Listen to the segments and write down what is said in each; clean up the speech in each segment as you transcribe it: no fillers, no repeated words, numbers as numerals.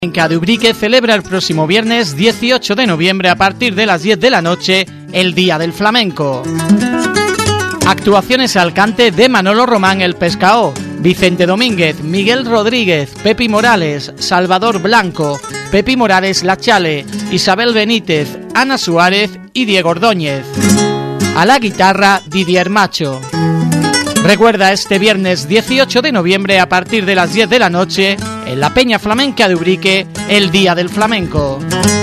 Flamenca de Ubrique celebra el próximo viernes 18 de noviembre a partir de las 10 de la noche el Día del Flamenco. Actuaciones al cante de Manolo Román el Pescao, Vicente Domínguez, Miguel Rodríguez, Pepi Morales, Salvador Blanco, Pepi Morales La Chale, Isabel Benítez, Ana Suárez y Diego Ordóñez. A la guitarra Didier Macho. Recuerda este viernes 18 de noviembre a partir de las 10 de la noche en la Peña Flamenca de Ubrique, el Día del Flamenco.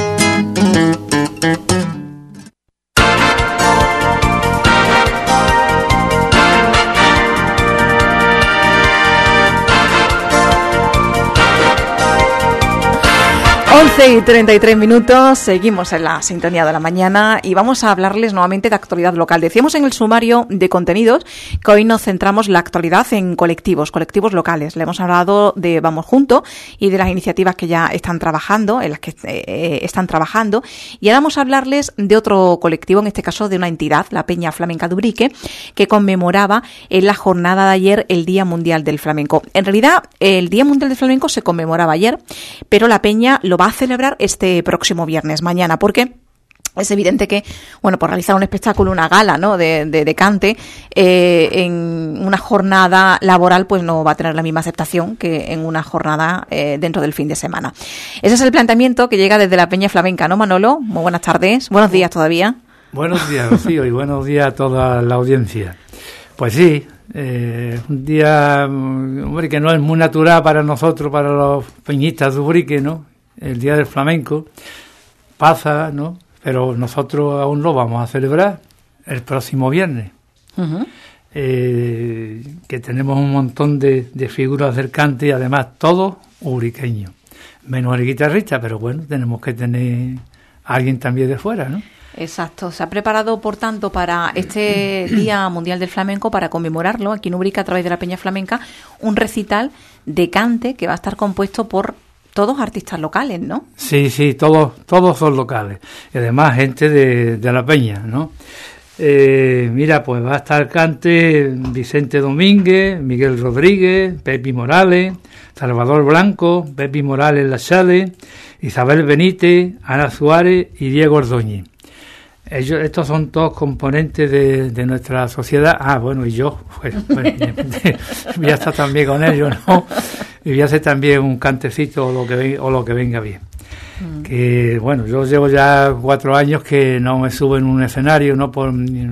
11:33, seguimos en la sintonía de la mañana y vamos a hablarles nuevamente de actualidad local. Decíamos en el sumario de contenidos que hoy nos centramos la actualidad en colectivos locales. Le hemos hablado de Vamos Juntos y de las iniciativas que ya están trabajando, en las que están trabajando, y ahora vamos a hablarles de otro colectivo, en este caso de una entidad, la Peña Flamenca de Ubrique, que conmemoraba en la jornada de ayer el Día Mundial del Flamenco. En realidad, el Día Mundial del Flamenco se conmemoraba ayer, pero la Peña lo va a celebrar este próximo viernes, mañana, porque es evidente que, bueno, por realizar un espectáculo, una gala, ¿no?, de cante, en una jornada laboral, pues no va a tener la misma aceptación que en una jornada dentro del fin de semana. Ese es el planteamiento que llega desde la Peña Flamenca, ¿no, Manolo? Muy buenas tardes, buenos días todavía. Buenos días, Rocío, y buenos días a toda la audiencia. Pues sí, un día, hombre, que no es muy natural para nosotros, para los peñistas de Ubrique, ¿no? El Día del Flamenco pasa, ¿no? Pero nosotros aún lo vamos a celebrar el próximo viernes. Uh-huh. Que tenemos un montón de figuras del cante y además todos ubriqueños. Menos el guitarrista, pero bueno, tenemos que tener a alguien también de fuera, ¿no? Exacto. Se ha preparado, por tanto, para este Día Mundial del Flamenco, para conmemorarlo, aquí en Ubrique, a través de la Peña Flamenca, un recital de cante que va a estar compuesto por todos artistas locales, ¿no? Sí, todos son locales. Y además gente de la Peña, ¿no? Mira, pues va a estar cante Vicente Domínguez, Miguel Rodríguez, Pepi Morales, Salvador Blanco, Pepi Morales La Chale, Isabel Benítez, Ana Suárez y Diego Ordóñez. Estos son todos componentes de nuestra sociedad. Ah, bueno, y yo, bueno, voy a estar también con ellos, ¿no? Y voy a hacer también un cantecito o lo que venga bien. Que, bueno, yo llevo ya 4 años que no me subo en un escenario, ¿no? Por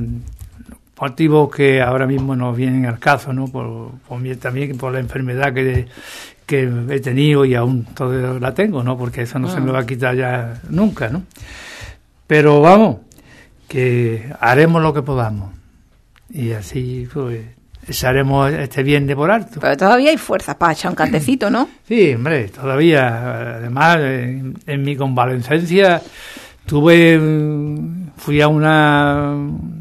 motivos que ahora mismo no vienen al caso, ¿no? También por la enfermedad que he tenido y aún todavía la tengo, ¿no? Porque eso no se me va a quitar ya nunca, ¿no? Pero vamos, que haremos lo que podamos y así pues echaremos este viernes por alto. Pero todavía hay fuerzas para echar un cantecito, ¿no? Sí, hombre, todavía. Además, en mi convalecencia fui a una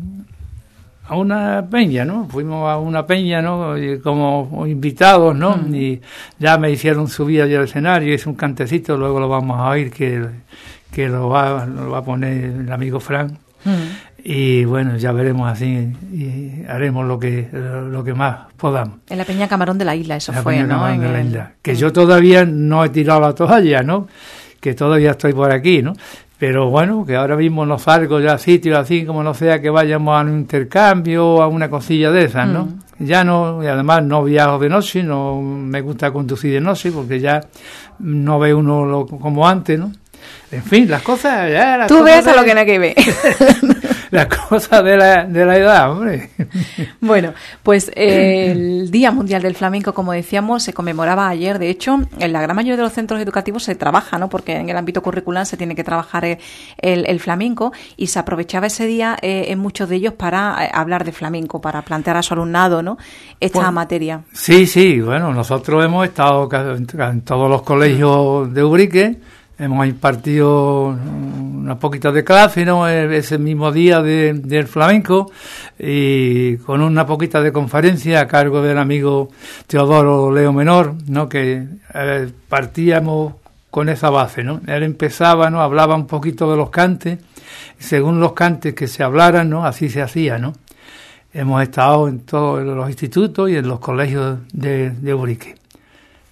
peña, ¿no? Fuimos a una peña, ¿no? Como invitados, ¿no? Y ya me hicieron subir allá al escenario, hice un cantecito, luego lo vamos a oír que lo va a poner el amigo Frank. Y bueno, ya veremos así y haremos lo que más podamos. En la Peña Camarón de la Isla, eso fue, ¿no? Camarón de la Isla. Que yo todavía no he tirado la toalla, ¿no? Que todavía estoy por aquí, ¿no? Pero bueno, que ahora mismo no salgo ya a sitios así, como no sea que vayamos a un intercambio o a una cosilla de esas, ¿no? Ya no, y además no viajo de noche, no me gusta conducir de noche porque ya no ve uno como antes, ¿no? En fin, las cosas... Tú ves a lo que no hay que ver. Las cosas de la edad, hombre. Bueno, pues el Día Mundial del Flamenco, como decíamos, se conmemoraba ayer. De hecho, en la gran mayoría de los centros educativos se trabaja, ¿no? Porque en el ámbito curricular se tiene que trabajar el flamenco y se aprovechaba ese día en muchos de ellos para hablar de flamenco, para plantear a su alumnado, ¿no?, esta materia. Sí, bueno, nosotros hemos estado en todos los colegios de Ubrique. Hemos impartido unas poquitas de clase, ¿no?, ese mismo día del flamenco, y con una poquita de conferencia a cargo del amigo Teodoro Leo Menor, ¿no?, que partíamos con esa base, ¿no? Él empezaba, ¿no?, hablaba un poquito de los cantes, según los cantes que se hablaran, ¿no?, así se hacía, ¿no? Hemos estado en todos los institutos y en los colegios de Ubrique.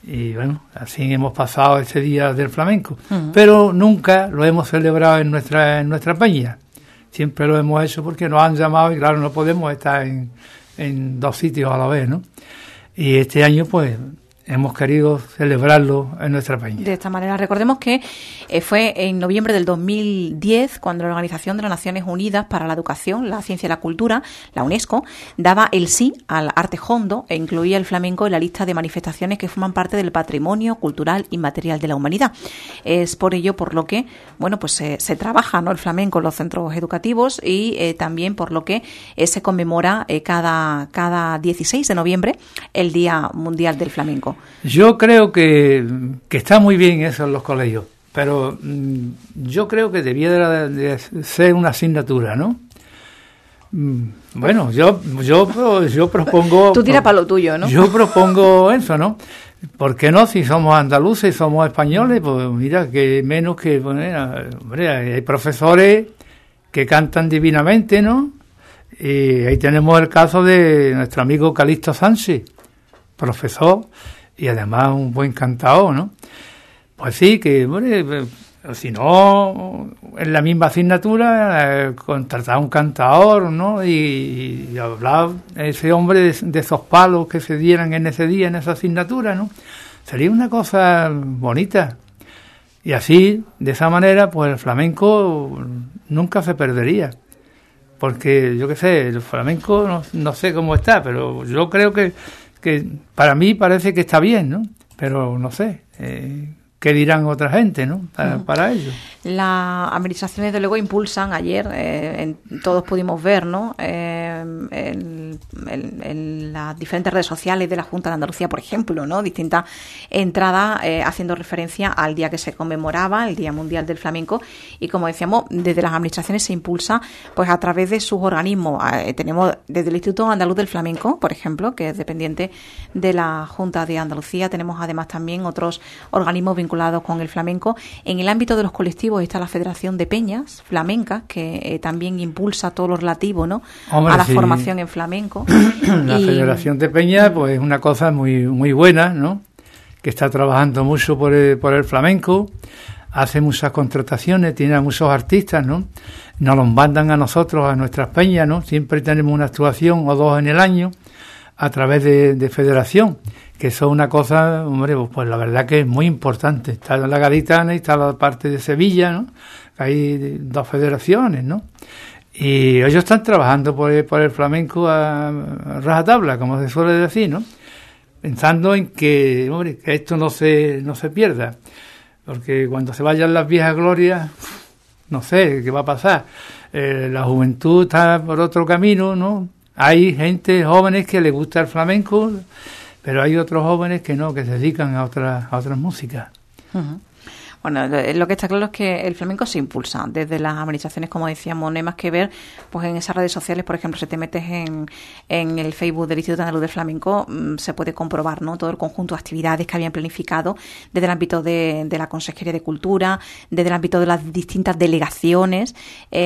Y bueno, así hemos pasado ese día del flamenco. Pero nunca lo hemos celebrado en nuestra peña. Siempre lo hemos hecho porque nos han llamado y claro, no podemos estar en dos sitios a la vez, ¿no? Y este año pues hemos querido celebrarlo en nuestra peña. De esta manera, recordemos que fue en noviembre del 2010 cuando la Organización de las Naciones Unidas para la Educación, la Ciencia y la Cultura, la UNESCO, daba el sí al arte hondo e incluía el flamenco en la lista de manifestaciones que forman parte del patrimonio cultural inmaterial de la humanidad. Es por ello por lo que, bueno, pues se trabaja, ¿no?, el flamenco en los centros educativos y también por lo que se conmemora cada 16 de noviembre el Día Mundial del Flamenco. Yo creo que está muy bien eso en los colegios, pero yo creo que debiera de ser una asignatura, ¿no? Bueno, yo propongo... Tú tiras para lo tuyo, ¿no? Yo propongo eso, ¿no? ¿Por qué no? Si somos andaluces y somos españoles, pues mira, que menos que... Hombre, hay profesores que cantan divinamente, ¿no? Y ahí tenemos el caso de nuestro amigo Calixto Sánchez, profesor y además un buen cantador, ¿no? Pues sí, que bueno, si no en la misma asignatura contratar a un cantador, ¿no? Y hablar ese hombre de esos palos que se dieran en ese día en esa asignatura, ¿no? Sería una cosa bonita. Y así, de esa manera, pues el flamenco nunca se perdería. Porque, yo qué sé, el flamenco no sé cómo está, pero yo creo que para mí parece que está bien, ¿no? Pero no sé, ¿qué dirán otra gente, ¿no? Para ellos. Las administraciones, de luego, impulsan ayer, todos pudimos ver, ¿no?, en las diferentes redes sociales de la Junta de Andalucía, por ejemplo, ¿no?, distintas entradas haciendo referencia al día que se conmemoraba, el Día Mundial del Flamenco, y como decíamos, desde las administraciones se impulsa pues a través de sus organismos. Tenemos desde el Instituto Andaluz del Flamenco, por ejemplo, que es dependiente de la Junta de Andalucía. Tenemos además también otros organismos vinculados con el flamenco. En el ámbito de los colectivos está la Federación de Peñas Flamencas, que también impulsa todo lo relativo, ¿no?, a la formación en flamenco. La Federación de Peñas, pues es una cosa muy muy buena, ¿no?, que está trabajando mucho por el flamenco, hace muchas contrataciones, tiene a muchos artistas, ¿no? Nos los mandan a nosotros, a nuestras peñas, ¿no? Siempre tenemos una actuación o dos en el año a través de Federación, que eso es una cosa, hombre, pues la verdad que es muy importante. Está la Gaditana y está la parte de Sevilla, ¿no? Hay dos federaciones, ¿no? Y ellos están trabajando por el flamenco a rajatabla, como se suele decir, ¿no? Pensando en que, hombre, que esto no se pierda, porque cuando se vayan las viejas glorias, no sé qué va a pasar. La juventud está por otro camino, ¿no? Hay gente, jóvenes, que les gusta el flamenco, pero hay otros jóvenes que no, que se dedican a otras músicas. Uh-huh. Bueno, lo que está claro es que el flamenco se impulsa desde las administraciones, como decíamos. No hay más que ver, pues en esas redes sociales, por ejemplo, si te metes en el Facebook del Instituto Andaluz del Flamenco, se puede comprobar, ¿no?, todo el conjunto de actividades que habían planificado desde el ámbito de la Consejería de Cultura, desde el ámbito de las distintas delegaciones,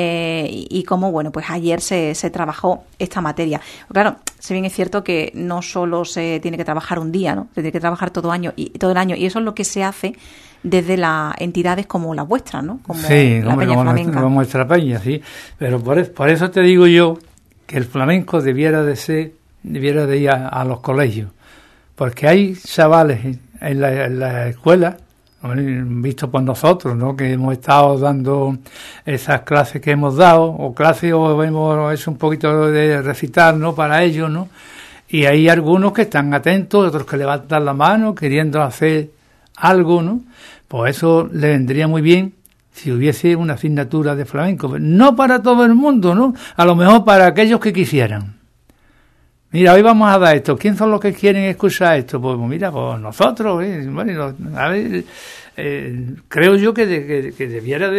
y cómo, bueno, pues ayer se trabajó esta materia. Claro, si bien es cierto que no solo se tiene que trabajar un día, ¿no?, se tiene que trabajar todo el año, y eso es lo que se hace desde las entidades como la vuestra, ¿no? Como sí, la Peña Flamenca. Como nuestra peña, sí. Pero por eso te digo yo que el flamenco debiera de ir a los colegios. Porque hay chavales en la escuela, visto por nosotros, ¿no?, que hemos estado dando esas clases que hemos dado, o hemos hecho un poquito de recitar, ¿no?, para ellos, ¿no? Y hay algunos que están atentos, otros que levantan la mano, queriendo hacer algo, ¿no? Pues eso le vendría muy bien si hubiese una asignatura de flamenco. No para todo el mundo, ¿no? A lo mejor para aquellos que quisieran. Mira, hoy vamos a dar esto. ¿Quién son los que quieren escuchar esto? Pues mira, pues nosotros. Bueno, a ver, creo yo que debiera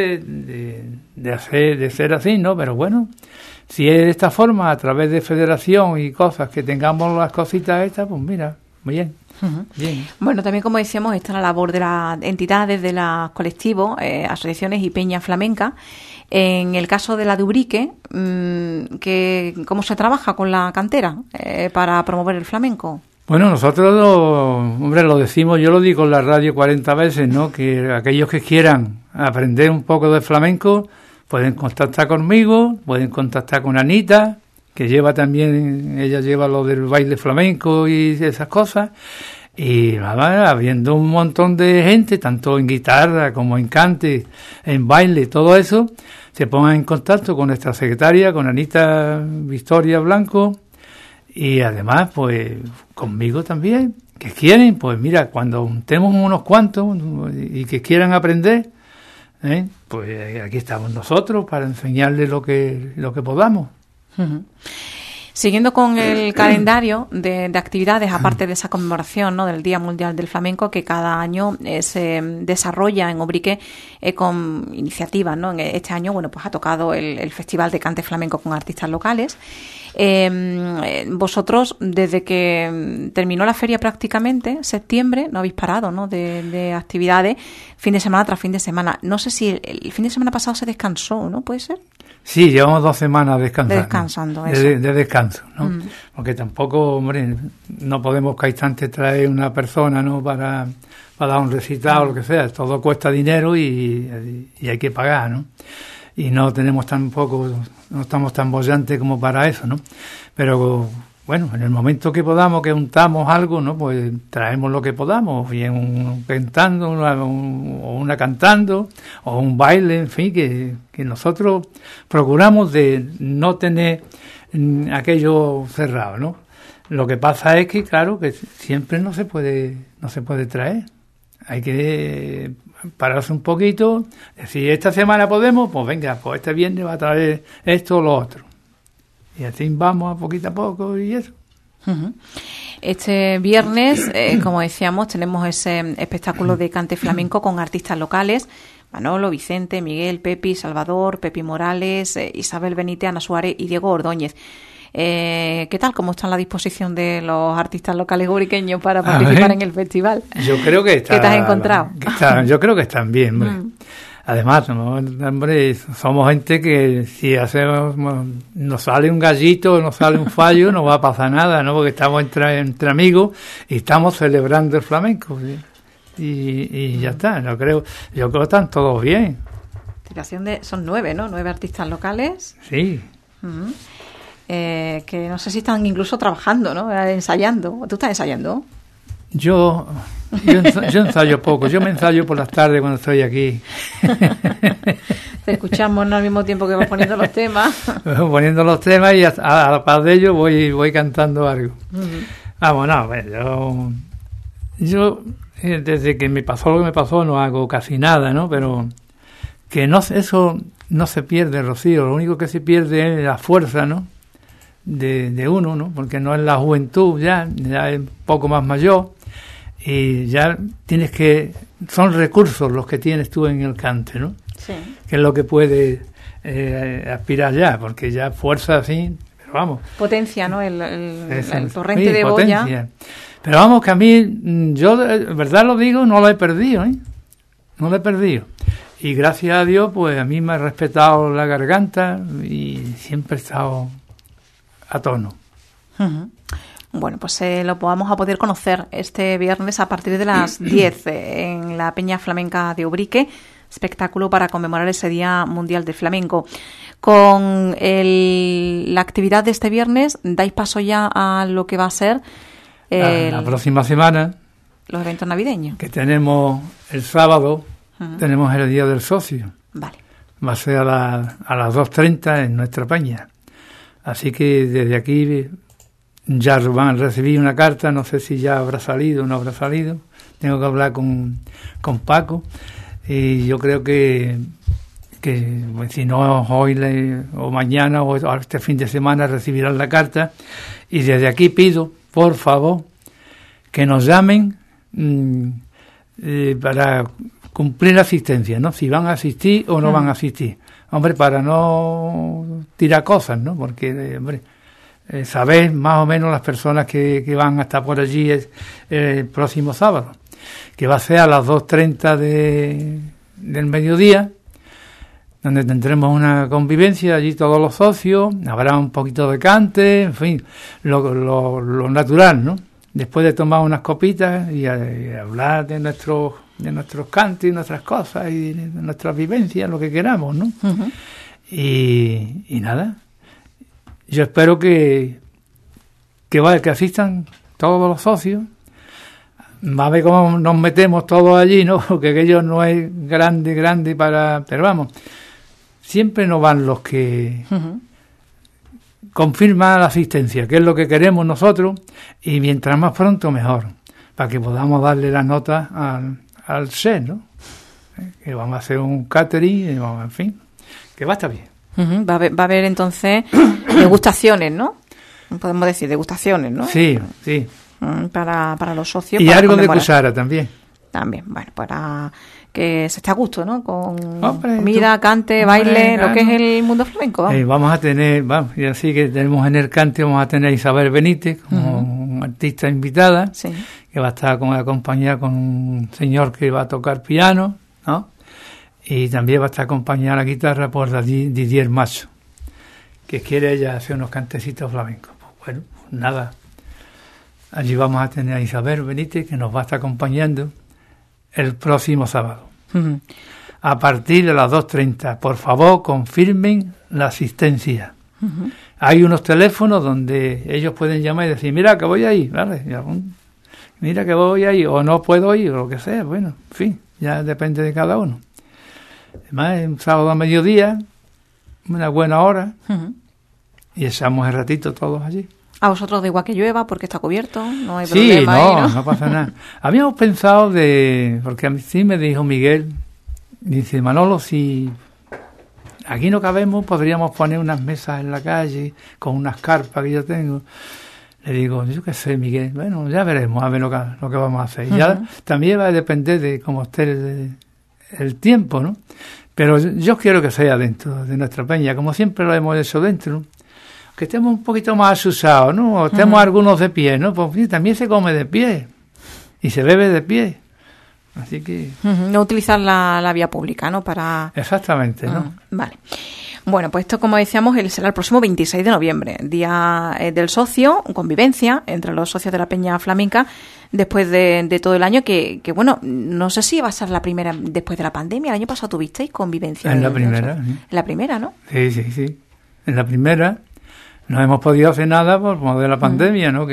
de ser así, ¿no? Pero bueno, si es de esta forma, a través de federación y cosas, que tengamos las cositas estas, pues mira, muy bien. Uh-huh. Bien. Bueno, también, como decíamos, está la labor de las entidades, de los colectivos, asociaciones y peñas flamencas. En el caso de la de Ubrique, ¿cómo se trabaja con la cantera para promover el flamenco? Bueno, nosotros, hombre, lo decimos, yo lo digo en la radio 40 veces, ¿no? Que aquellos que quieran aprender un poco de flamenco pueden contactar conmigo, pueden contactar con Anita, que lleva también, ella lleva lo del baile flamenco y esas cosas. Y nada, habiendo un montón de gente, tanto en guitarra como en cante, en baile, todo eso, se pongan en contacto con nuestra secretaria, con Anita Victoria Blanco, y además, pues, conmigo también, que quieren, pues mira, cuando juntemos unos cuantos y que quieran aprender, pues aquí estamos nosotros para enseñarles lo que podamos. Uh-huh. Siguiendo con el calendario de actividades, aparte de esa conmemoración, ¿no?, del Día Mundial del Flamenco, que cada año se desarrolla en Ubrique con iniciativas, ¿no? Este año, bueno, pues ha tocado el Festival de Cante Flamenco con artistas locales. Vosotros, desde que terminó la feria prácticamente, septiembre, no habéis parado, ¿no?, de actividades, fin de semana tras fin de semana. No sé si el fin de semana pasado se descansó, ¿no? ¿Puede ser? Sí, llevamos 2 semanas descansando. De descanso, ¿no? Porque tampoco, hombre, no podemos cada instante traer una persona, ¿no?, para dar un recital o lo que sea. Todo cuesta dinero y hay que pagar, ¿no? Y no tenemos tampoco, no estamos tan bollantes como para eso, ¿no? Pero bueno, en el momento que podamos, que juntamos algo, ¿no?, pues traemos lo que podamos, bien cantando, o una cantando, o un baile, en fin, que nosotros procuramos de no tener aquello cerrado, ¿no? Lo que pasa es que, claro, que siempre no se puede traer. Hay que pararse un poquito, decir, esta semana podemos, pues venga, pues este viernes va a traer esto o lo otro. Y así vamos a poco y eso. Uh-huh. Este viernes, como decíamos, tenemos ese espectáculo de cante flamenco con artistas locales: Manolo, Vicente, Miguel, Pepi, Salvador, Pepi Morales, Isabel Benítez, Ana Suárez y Diego Ordóñez. ¿Qué tal? ¿Cómo está la disposición de los artistas locales ubriqueños para participar en el festival? Yo creo que está... ¿Qué te has encontrado? Yo creo que están bien, hombre. Además, ¿no?, hombre, somos gente que si nos sale un gallito, nos sale un fallo, no va a pasar nada, ¿no? Porque estamos entre amigos y estamos celebrando el flamenco, ¿sí? Y ya está. Yo creo que están todos bien. Son 9, ¿no? 9 artistas locales. Sí. Uh-huh. Que no sé si están incluso trabajando, ¿no? Ensayando. ¿Tú estás ensayando? Yo ensayo poco. Yo me ensayo por las tardes cuando estoy aquí. Te escuchamos, ¿no?, al mismo tiempo que vas poniendo los temas. Poniendo los temas y a la par de ello voy cantando algo. Uh-huh. Bueno, yo desde que me pasó lo que me pasó no hago casi nada, ¿no? Pero que eso no se pierde, Rocío. Lo único que se pierde es la fuerza, ¿no?, de uno, ¿no? Porque no es la juventud, ya es un poco más mayor y ya son recursos los que tienes tú en el cante, ¿no? Sí. Que es lo que puedes aspirar ya, porque ya fuerza así, pero vamos. Potencia, ¿no? El torrente de boya. Potencia. Pero vamos, que a mí, yo de verdad lo digo, no lo he perdido, ¿eh? No lo he perdido. Y gracias a Dios, pues a mí me ha respetado la garganta y siempre he estado a tono. Uh-huh. Bueno, pues lo vamos a poder conocer este viernes a partir de las 10 en la Peña Flamenca de Ubrique, espectáculo para conmemorar ese Día Mundial del Flamenco. Con la actividad de este viernes, dais paso ya a lo que va a ser la próxima semana. Los eventos navideños. Que tenemos el sábado, tenemos el Día del Socio. Vale. Va a ser a las 2:30 en nuestra peña. Así que desde aquí ya van a recibir una carta, no sé si ya habrá salido o no habrá salido. Tengo que hablar con Paco y yo creo que si no hoy o mañana o este fin de semana recibirán la carta. Y desde aquí pido, por favor, que nos llamen para cumplir la asistencia, ¿no? Si van a asistir o no van a asistir. Hombre, para no tirar cosas, ¿no? Porque, hombre, saber más o menos las personas que van a estar por allí el próximo sábado, que va a ser a las 2:30 del mediodía, donde tendremos una convivencia, allí todos los socios, habrá un poquito de cante, en fin, lo natural, ¿no?, después de tomar unas copitas y hablar de nuestros cantos y nuestras cosas y de nuestras vivencias, lo que queramos, ¿no? Uh-huh. Y nada, yo espero que asistan todos los socios. Va a ver cómo nos metemos todos allí, ¿no? Porque aquello no es grande para... Pero vamos, siempre nos van los que confirman la asistencia, que es lo que queremos nosotros, y mientras más pronto mejor, para que podamos darle las notas al SER, ¿no? Que vamos a hacer un catering, en fin, que va a estar bien. Va a haber entonces degustaciones, ¿no? Podemos decir degustaciones, ¿no? Sí. Para los socios. Y para algo conmemorar. de cuchara también. También, bueno, para que se esté a gusto, ¿no? Con comida, cante, baile, lo que es el mundo flamenco. Vamos a tener, y así que tenemos en el cante, vamos a tener a Isabel Benítez como una artista invitada, sí, que va a estar acompañada con un señor que va a tocar piano, ¿no? Y también va a estar acompañada a la guitarra por Didier Macho, que quiere ella hacer unos cantecitos flamencos. Pues bueno, nada. Allí vamos a tener a Isabel Benítez, que nos va a estar acompañando el próximo sábado. Uh-huh. A partir de las 2:30. Por favor, confirmen la asistencia. Uh-huh. Hay unos teléfonos donde ellos pueden llamar y decir, mira que voy ahí, ¿vale? Mira que voy ahí, o no puedo ir, o lo que sea. Bueno, en fin, ya depende de cada uno. Además, es un sábado a mediodía, una buena hora, y echamos el ratito todos allí. A vosotros da igual que llueva porque está cubierto, no hay problema. Sí, no pasa nada. Habíamos pensado porque a mí sí me dijo Miguel, dice, Manolo, si aquí no cabemos, podríamos poner unas mesas en la calle con unas carpas que yo tengo. Le digo, yo qué sé, Miguel, bueno, ya veremos a ver lo que vamos a hacer. Ya también va a depender de cómo esté el tiempo, ¿no? Pero yo quiero que sea dentro de nuestra peña, como siempre lo hemos hecho dentro, que estemos un poquito más asusados, ¿no? O estemos algunos de pie, ¿no? Pues también se come de pie y se bebe de pie. Así que... No utilizar la vía pública, ¿no? Exactamente, ¿no? Vale. Bueno, pues esto, como decíamos, será el próximo 26 de noviembre, Día del Socio, convivencia entre los socios de la Peña Flamenca, después de todo el año, que bueno, no sé si va a ser la primera después de la pandemia. El año pasado tuvisteis convivencia. En la primera. Sí. En la primera, ¿no? Sí. En la primera no hemos podido hacer nada por modo de la pandemia, ¿no?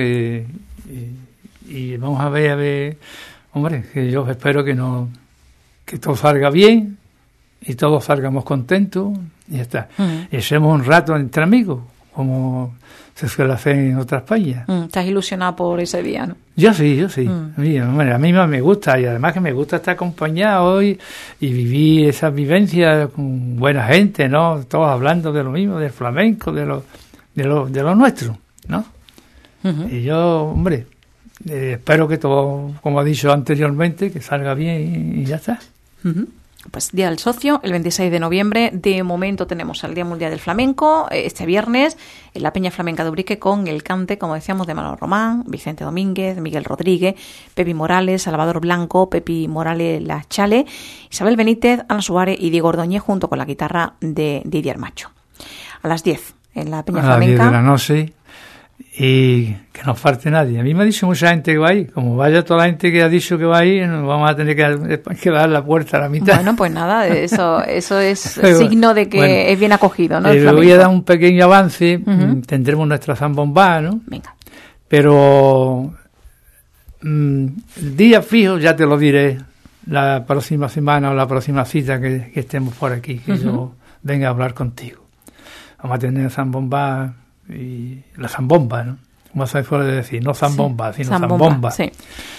Y vamos a ver, hombre, que yo espero que todo salga bien y todos salgamos contentos y ya está. Y echemos un rato entre amigos, como se suele hacer en otras peñas. ¿Estás ilusionado por ese día, no? Yo sí. A mí más me gusta, y además que me gusta estar acompañado hoy y vivir esas vivencias con buena gente, ¿no? Todos hablando de lo mismo, del flamenco, de lo nuestro, ¿no? Y yo, hombre, espero que todo, como he dicho anteriormente, que salga bien y ya está. Pues Día del Socio, el 26 de noviembre. De momento tenemos el Día Mundial del Flamenco, este viernes, en la Peña Flamenca de Ubrique, con el cante, como decíamos, de Manolo Román, Vicente Domínguez, Miguel Rodríguez, Pepi Morales, Salvador Blanco, Pepi Morales Lachale, Isabel Benítez, Ana Suárez y Diego Ordóñez, junto con la guitarra de Didier Macho. A las 10, en la Peña Flamenca. A las 10 de la noche. Y que no falte nadie. A mí me ha dicho mucha gente que va ahí. Como vaya toda la gente que ha dicho que va ahí, nos vamos a tener que dar la puerta a la mitad. Bueno, pues nada, eso es signo de que es bien acogido, ¿no? Le voy a dar un pequeño avance. Tendremos nuestra zambomba, ¿no? Venga. Pero el día fijo ya te lo diré la próxima semana o la próxima cita que estemos por aquí, que yo venga a hablar contigo. Vamos a tener zambomba y la zambomba, ¿no? Como se suele decir, no zambomba, sino zambomba. Sí.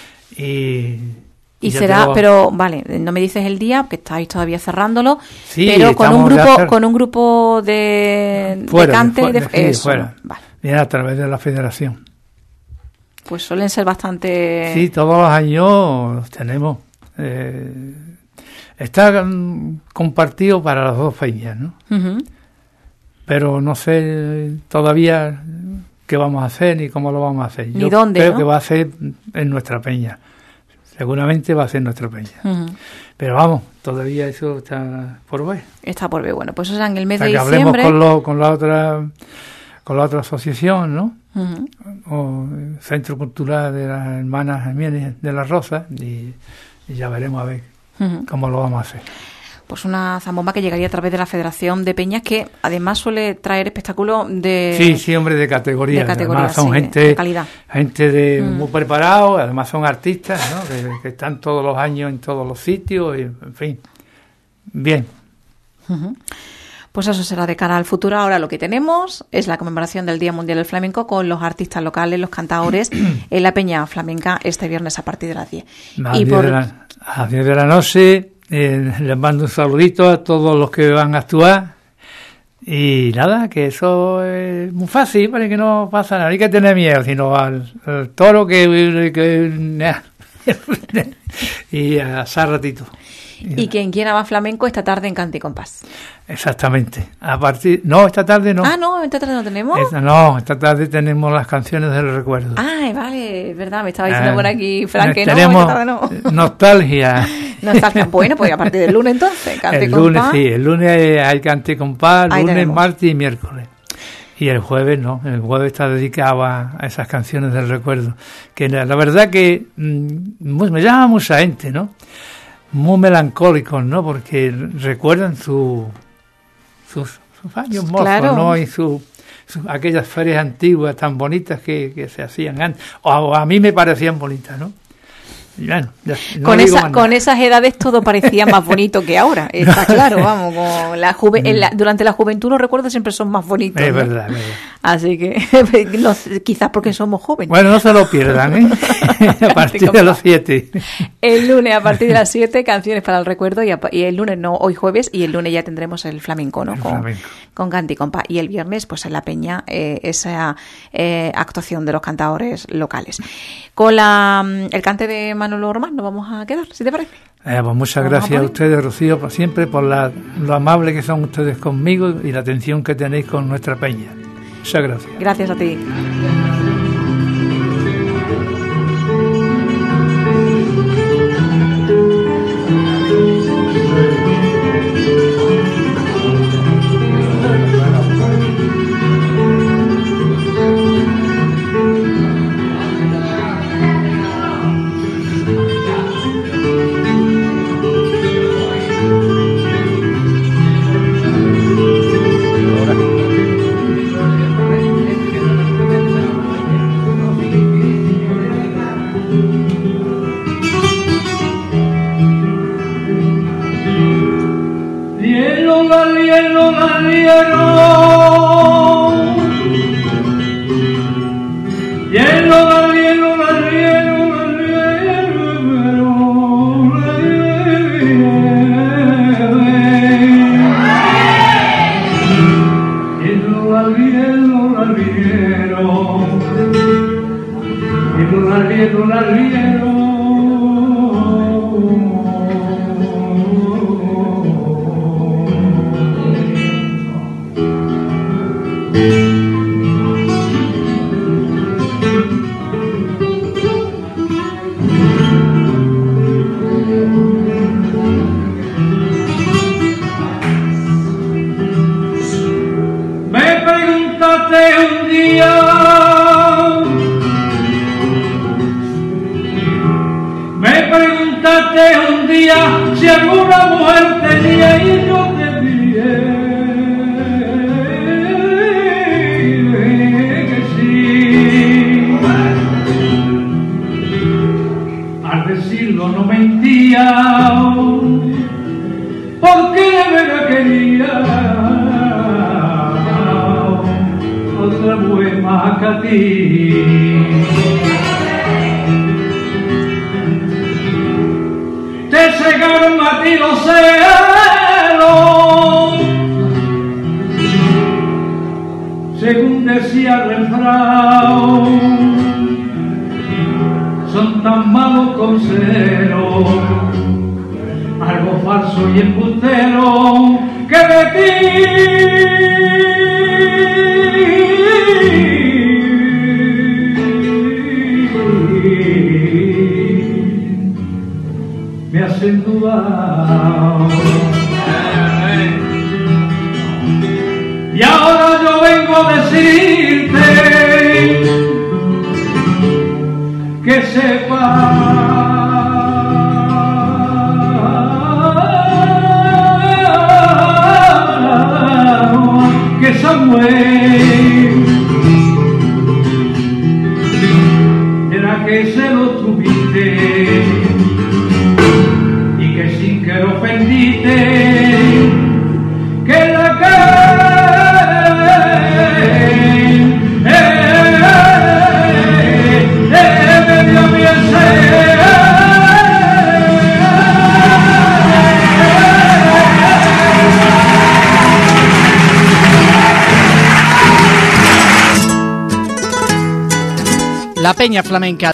Y será, pero vale, no me dices el día, porque estáis todavía cerrándolo, sí, pero con un grupo de cante fuera. Vale. Viene a través de la federación. Pues suelen ser bastante... Sí, todos los años los tenemos. Está compartido para las dos peñas, ¿no? Pero no sé todavía qué vamos a hacer ni cómo lo vamos a hacer. Yo creo que va a ser en nuestra peña. Seguramente va a ser en nuestra peña. Pero vamos, todavía eso está por ver. Está por ver. Bueno, pues o sea, en el mes de que diciembre... hablemos con con la otra asociación, ¿no? O Centro Cultural de las Hermanas Jiménez de la Rosa, y ya veremos a ver cómo lo vamos a hacer. Pues una zambomba que llegaría a través de la Federación de Peñas, que además suele traer espectáculos de... Sí, hombre, de categoría. Además son sí, gente de calidad. Gente muy preparada, además son artistas, ¿no? Que están todos los años en todos los sitios, y, en fin, bien. Pues eso será de cara al futuro. Ahora lo que tenemos es la conmemoración del Día Mundial del Flamenco con los artistas locales, los cantaores, en la Peña Flamenca este viernes a partir de las 10. A las 10 de la noche... les mando un saludito a todos los que van a actuar y nada, que eso es muy fácil, para que no pasa nada, no hay que tener miedo, sino al toro que y a asar ratito. Y quien quiera más flamenco esta tarde en Cante y Compás. Exactamente. Esta tarde no. No, esta tarde no tenemos. Esta tarde tenemos las canciones del recuerdo. Ay, vale, es verdad, me estaba diciendo por aquí Frank que tenemos esta tarde no. Nostalgia. Bueno, pues a partir del lunes entonces, Cante y Compás. El lunes hay Cante y Compás, lunes, tenemos. martes y miércoles. Y el jueves no, el jueves está dedicado a esas canciones del recuerdo. Que la verdad que me llama mucha gente, ¿no? Muy melancólicos, ¿no? Porque recuerdan sus años mozos, claro, ¿no? Y aquellas ferias antiguas tan bonitas que se hacían antes. O a mí me parecían bonitas, ¿no? Bueno, con esas edades todo parecía más bonito que ahora, está claro, vamos, con durante la juventud los recuerdos siempre son más bonitos. Es verdad. Así que quizás porque somos jóvenes. Bueno, no se lo pierdan, ¿eh? A partir de las 7. El lunes a partir de las 7, canciones para el recuerdo, y el lunes no, hoy jueves, y el lunes ya tendremos el flamenco, ¿no? Con Cante y Compás. Y el viernes, pues en la Peña, esa actuación de los cantadores locales. Con el cante de Manolo Román nos vamos a quedar, si te parece. Pues muchas gracias a ustedes, Rocío, por siempre, por lo amable que son ustedes conmigo y la atención que tenéis con nuestra Peña. Muchas gracias. Gracias a ti. Si alguna mujer tenía y yo te dije que sí. Al decirlo no mentía, porque de verdad quería otra mujer más que a ti. Te cegaron a ti los celos, según decía el refrán, son tan malos consejeros, algo falso y embustero, que de me hacen dudar. Y ahora yo vengo a decir que se lo tuviste y que sin que lo ofendiste, que la me dio mi ser. La Peña Flamenca